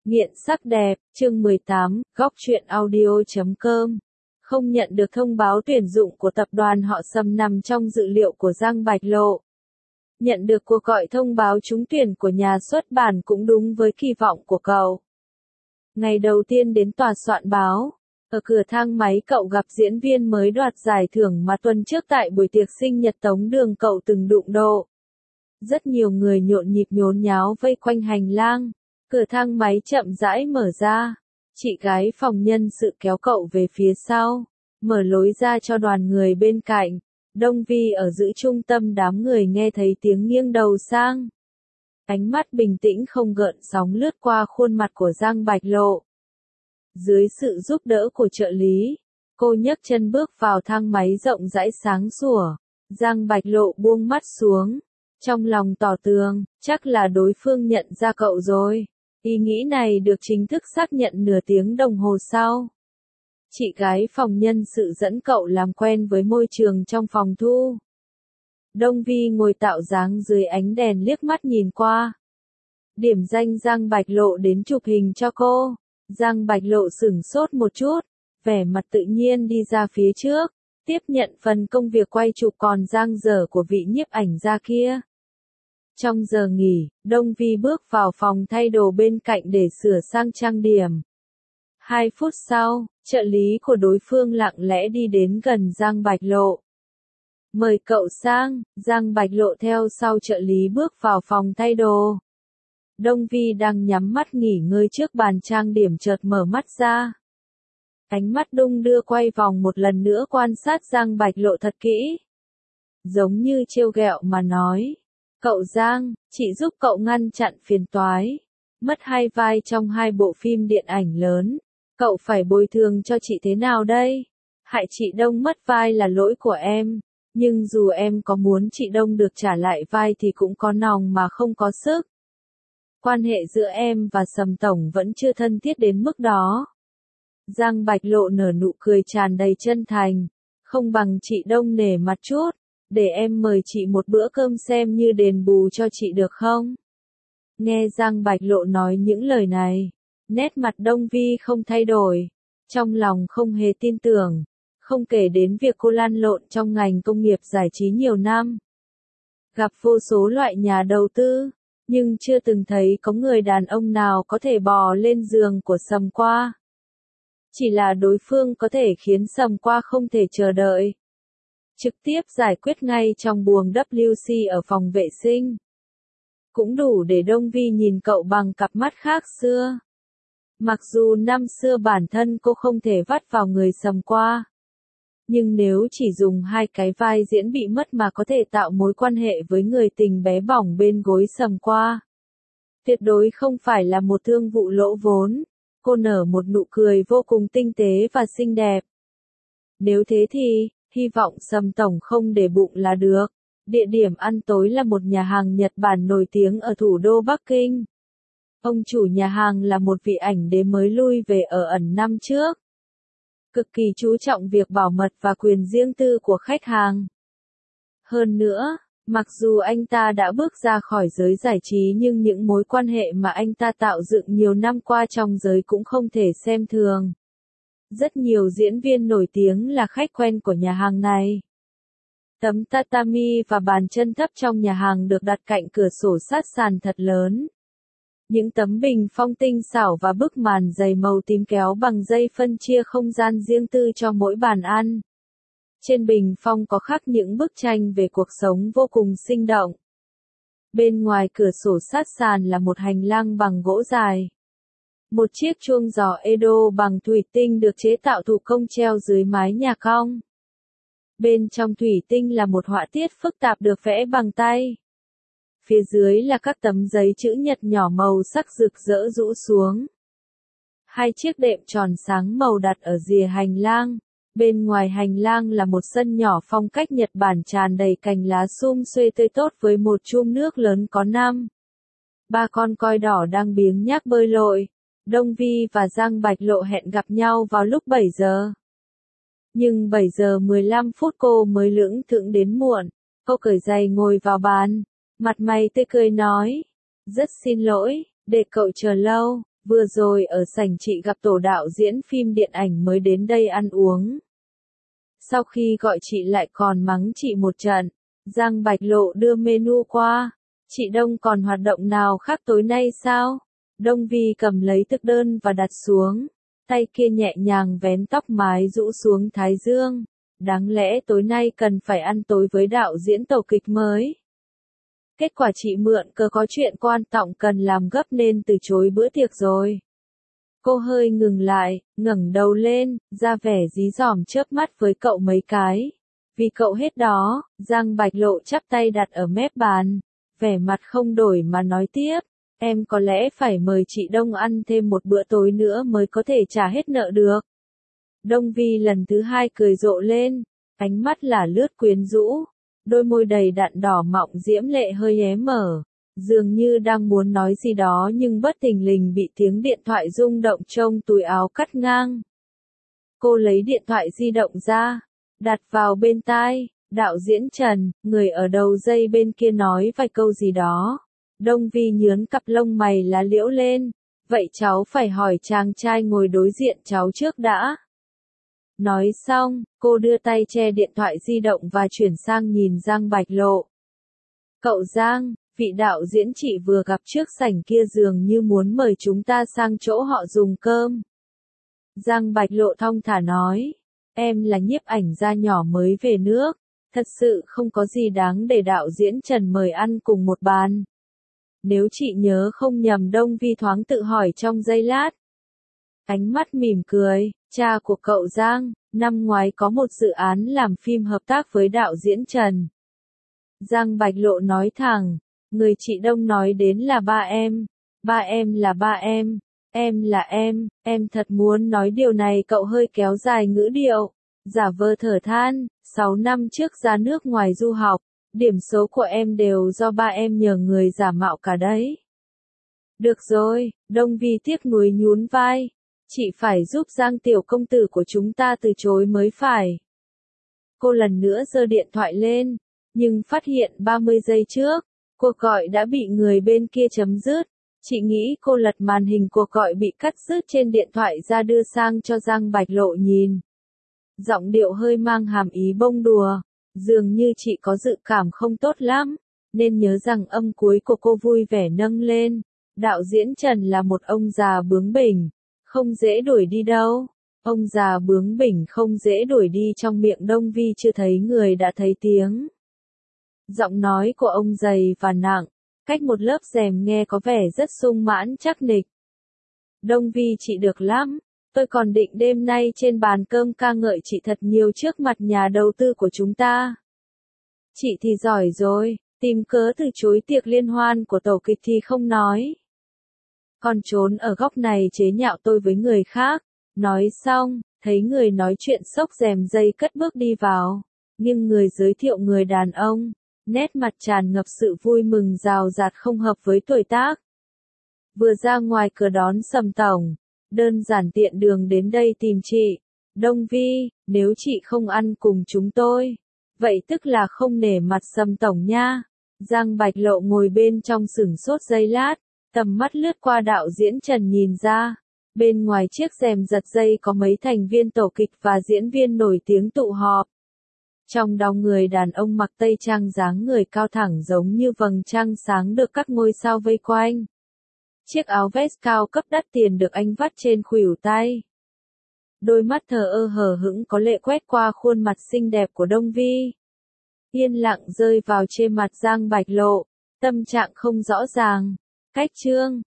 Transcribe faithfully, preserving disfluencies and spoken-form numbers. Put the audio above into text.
Nghiện sắc đẹp, chương mười tám, góc truyện audio chấm com. Không nhận được thông báo tuyển dụng của tập đoàn họ Sầm nằm trong dự liệu của Giang Bạch Lộ. Nhận được cuộc gọi thông báo trúng tuyển của nhà xuất bản cũng đúng với kỳ vọng của cậu. Ngày đầu tiên đến tòa soạn báo, ở cửa thang máy cậu gặp diễn viên mới đoạt giải thưởng mà tuần trước tại buổi tiệc sinh nhật Tống Đường cậu từng đụng độ. Rất nhiều người nhộn nhịp nhốn nháo vây quanh hành lang. Cửa thang máy chậm rãi mở ra. Chị gái phòng nhân sự kéo cậu về phía sau, mở lối ra cho đoàn người bên cạnh. Đông Vi ở giữa trung tâm đám người nghe thấy tiếng nghiêng đầu sang. Ánh mắt bình tĩnh không gợn sóng lướt qua khuôn mặt của Giang Bạch Lộ. Dưới sự giúp đỡ của trợ lý, cô nhấc chân bước vào thang máy rộng rãi sáng sủa. Giang Bạch Lộ buông mắt xuống, trong lòng tỏ tường, chắc là đối phương nhận ra cậu rồi. Ý nghĩ này được chính thức xác nhận nửa tiếng đồng hồ sau. Chị gái phòng nhân sự dẫn cậu làm quen với môi trường trong phòng thu. Đông Vi ngồi tạo dáng dưới ánh đèn liếc mắt nhìn qua. Điểm danh Giang Bạch Lộ đến chụp hình cho cô. Giang Bạch Lộ sửng sốt một chút, vẻ mặt tự nhiên đi ra phía trước, tiếp nhận phần công việc quay chụp còn dang dở của vị nhiếp ảnh gia kia. Trong giờ nghỉ, Đông Vi bước vào phòng thay đồ bên cạnh để sửa sang trang điểm. Hai phút sau, trợ lý của đối phương lặng lẽ đi đến gần Giang Bạch Lộ. Mời cậu sang, Giang Bạch Lộ theo sau trợ lý bước vào phòng thay đồ. Đông Vi đang nhắm mắt nghỉ ngơi trước bàn trang điểm chợt mở mắt ra. Ánh mắt đung đưa quay vòng một lần nữa quan sát Giang Bạch Lộ thật kỹ. Giống như trêu ghẹo mà nói. Cậu Giang, chị giúp cậu ngăn chặn phiền toái. Mất hai vai trong hai bộ phim điện ảnh lớn. Cậu phải bồi thường cho chị thế nào đây? Hại chị Đông mất vai là lỗi của em. Nhưng dù em có muốn chị Đông được trả lại vai thì cũng có nòng mà không có sức. Quan hệ giữa em và Sầm Tổng vẫn chưa thân thiết đến mức đó. Giang Bạch Lộ nở nụ cười tràn đầy chân thành. Không bằng chị Đông nể mặt chút. Để em mời chị một bữa cơm xem như đền bù cho chị được không? Nghe Giang Bạch Lộ nói những lời này, nét mặt Đông Vi không thay đổi, trong lòng không hề tin tưởng, không kể đến việc cô lăn lộn trong ngành công nghiệp giải trí nhiều năm. Gặp vô số loại nhà đầu tư, nhưng chưa từng thấy có người đàn ông nào có thể bò lên giường của Sầm Qua. Chỉ là đối phương có thể khiến Sầm Qua không thể chờ đợi. Trực tiếp giải quyết ngay trong buồng W C ở phòng vệ sinh. Cũng đủ để Đông Vi nhìn cậu bằng cặp mắt khác xưa. Mặc dù năm xưa bản thân cô không thể vắt vào người Sầm Qua. Nhưng nếu chỉ dùng hai cái vai diễn bị mất mà có thể tạo mối quan hệ với người tình bé bỏng bên gối Sầm Qua. Tuyệt đối không phải là một thương vụ lỗ vốn. Cô nở một nụ cười vô cùng tinh tế và xinh đẹp. Nếu thế thì, hy vọng Sầm Tổng không để bụng là được. Địa điểm ăn tối là một nhà hàng Nhật Bản nổi tiếng ở thủ đô Bắc Kinh. Ông chủ nhà hàng là một vị ảnh đế mới lui về ở ẩn năm trước. Cực kỳ chú trọng việc bảo mật và quyền riêng tư của khách hàng. Hơn nữa, mặc dù anh ta đã bước ra khỏi giới giải trí nhưng những mối quan hệ mà anh ta tạo dựng nhiều năm qua trong giới cũng không thể xem thường. Rất nhiều diễn viên nổi tiếng là khách quen của nhà hàng này. Tấm tatami và bàn chân thấp trong nhà hàng được đặt cạnh cửa sổ sát sàn thật lớn. Những tấm bình phong tinh xảo và bức màn dày màu tím kéo bằng dây phân chia không gian riêng tư cho mỗi bàn ăn. Trên bình phong có khắc những bức tranh về cuộc sống vô cùng sinh động. Bên ngoài cửa sổ sát sàn là một hành lang bằng gỗ dài. Một chiếc chuông giò Edo bằng thủy tinh được chế tạo thủ công treo dưới mái nhà cong. Bên trong thủy tinh là một họa tiết phức tạp được vẽ bằng tay. Phía dưới là các tấm giấy chữ nhật nhỏ màu sắc rực rỡ rũ xuống. Hai chiếc đệm tròn sáng màu đặt ở rìa hành lang. Bên ngoài hành lang là một sân nhỏ phong cách Nhật Bản tràn đầy cành lá sum xuê tươi tốt với một chum nước lớn có năm. Ba con coi đỏ đang biếng nhác bơi lội. Đông Vi và Giang Bạch Lộ hẹn gặp nhau vào lúc bảy giờ. Nhưng bảy giờ mười lăm phút cô mới lững thững đến muộn. Cô cởi giày ngồi vào bàn. Mặt mày tươi cười nói. Rất xin lỗi, để cậu chờ lâu. Vừa rồi ở sảnh chị gặp tổ đạo diễn phim điện ảnh mới đến đây ăn uống. Sau khi gọi chị lại còn mắng chị một trận, Giang Bạch Lộ đưa menu qua. Chị Đông còn hoạt động nào khác tối nay sao? Đông Vi cầm lấy thực đơn và đặt xuống. Tay kia nhẹ nhàng vén tóc mái rũ xuống thái dương. Đáng lẽ tối nay cần phải ăn tối với đạo diễn tổ kịch mới. Kết quả chị mượn cớ có chuyện quan trọng cần làm gấp nên từ chối bữa tiệc rồi. Cô hơi ngừng lại, ngẩng đầu lên, ra vẻ dí dỏm chớp mắt với cậu mấy cái. Vì cậu hết đó, Giang Bạch Lộ chắp tay đặt ở mép bàn. Vẻ mặt không đổi mà nói tiếp. Em có lẽ phải mời chị Đông ăn thêm một bữa tối nữa mới có thể trả hết nợ được. Đông Vi lần thứ hai cười rộ lên, ánh mắt là lướt quyến rũ. Đôi môi đầy đặn đỏ mọng diễm lệ hơi hé mở. Dường như đang muốn nói gì đó nhưng bất thình lình bị tiếng điện thoại rung động trong túi áo cắt ngang. Cô lấy điện thoại di động ra, đặt vào bên tai, đạo diễn Trần, người ở đầu dây bên kia nói vài câu gì đó. Đông Vi nhướng cặp lông mày lá liễu lên, vậy cháu phải hỏi chàng trai ngồi đối diện cháu trước đã. Nói xong, cô đưa tay che điện thoại di động và chuyển sang nhìn Giang Bạch Lộ. Cậu Giang, vị đạo diễn chị vừa gặp trước sảnh kia dường như muốn mời chúng ta sang chỗ họ dùng cơm. Giang Bạch Lộ thong thả nói, em là nhiếp ảnh gia nhỏ mới về nước, thật sự không có gì đáng để đạo diễn Trần mời ăn cùng một bàn. Nếu chị nhớ không nhầm, Đông Vi thoáng tự hỏi trong giây lát. Ánh mắt mỉm cười, cha của cậu Giang, năm ngoái có một dự án làm phim hợp tác với đạo diễn Trần. Giang Bạch Lộ nói thẳng, người chị Đông nói đến là ba em, ba em là ba em, em là em, em thật muốn nói điều này. Cậu hơi kéo dài ngữ điệu, giả vờ thở than, sáu năm trước ra nước ngoài du học, điểm số của em đều do ba em nhờ người giả mạo cả đấy. Được rồi, Đông Vi tiếc nuối nhún vai, chị phải giúp Giang tiểu công tử của chúng ta từ chối mới phải. Cô lần nữa giơ điện thoại lên, nhưng phát hiện ba mươi giây trước, cuộc gọi đã bị người bên kia chấm dứt. Chị nghĩ cô lật màn hình cuộc gọi bị cắt dứt trên điện thoại ra đưa sang cho Giang Bạch Lộ nhìn. Giọng điệu hơi mang hàm ý bông đùa, dường như chị có dự cảm không tốt lắm, nên nhớ rằng âm cuối của cô vui vẻ nâng lên. Đạo diễn Trần là một ông già bướng bỉnh, không dễ đuổi đi đâu. Ông già bướng bỉnh không dễ đuổi đi, trong miệng Đông Vi chưa thấy người đã thấy tiếng. Giọng nói của ông dày và nặng, cách một lớp rèm nghe có vẻ rất sung mãn chắc nịch. Đông Vi, chị được lắm, tôi còn định đêm nay trên bàn cơm ca ngợi chị thật nhiều trước mặt nhà đầu tư của chúng ta. Chị thì giỏi rồi, tìm cớ từ chối tiệc liên hoan của tổ kịch thì không nói. Còn trốn ở góc này chế nhạo tôi với người khác. Nói xong, thấy người nói chuyện xốc rèm dây cất bước đi vào, nhưng người giới thiệu người đàn ông, nét mặt tràn ngập sự vui mừng rào rạt không hợp với tuổi tác. Vừa ra ngoài cửa đón Sầm tổng, đơn giản tiện đường đến đây tìm chị. Đông Vi, nếu chị không ăn cùng chúng tôi, vậy tức là không nể mặt Sầm tổng nha. Giang Bạch Lộ ngồi bên trong sửng sốt giây lát, tầm mắt lướt qua đạo diễn Trần nhìn ra. Bên ngoài chiếc rèm giật dây có mấy thành viên tổ kịch và diễn viên nổi tiếng tụ họp. Trong đó người đàn ông mặc tây trang dáng người cao thẳng giống như vầng trăng sáng được các ngôi sao vây quanh. Chiếc áo vest cao cấp đắt tiền được anh vắt trên khuỷu tay. Đôi mắt thờ ơ hờ hững có lệ quét qua khuôn mặt xinh đẹp của Đông Vi. Yên lặng rơi vào trên mặt Giang Bạch Lộ, tâm trạng không rõ ràng. Cách chương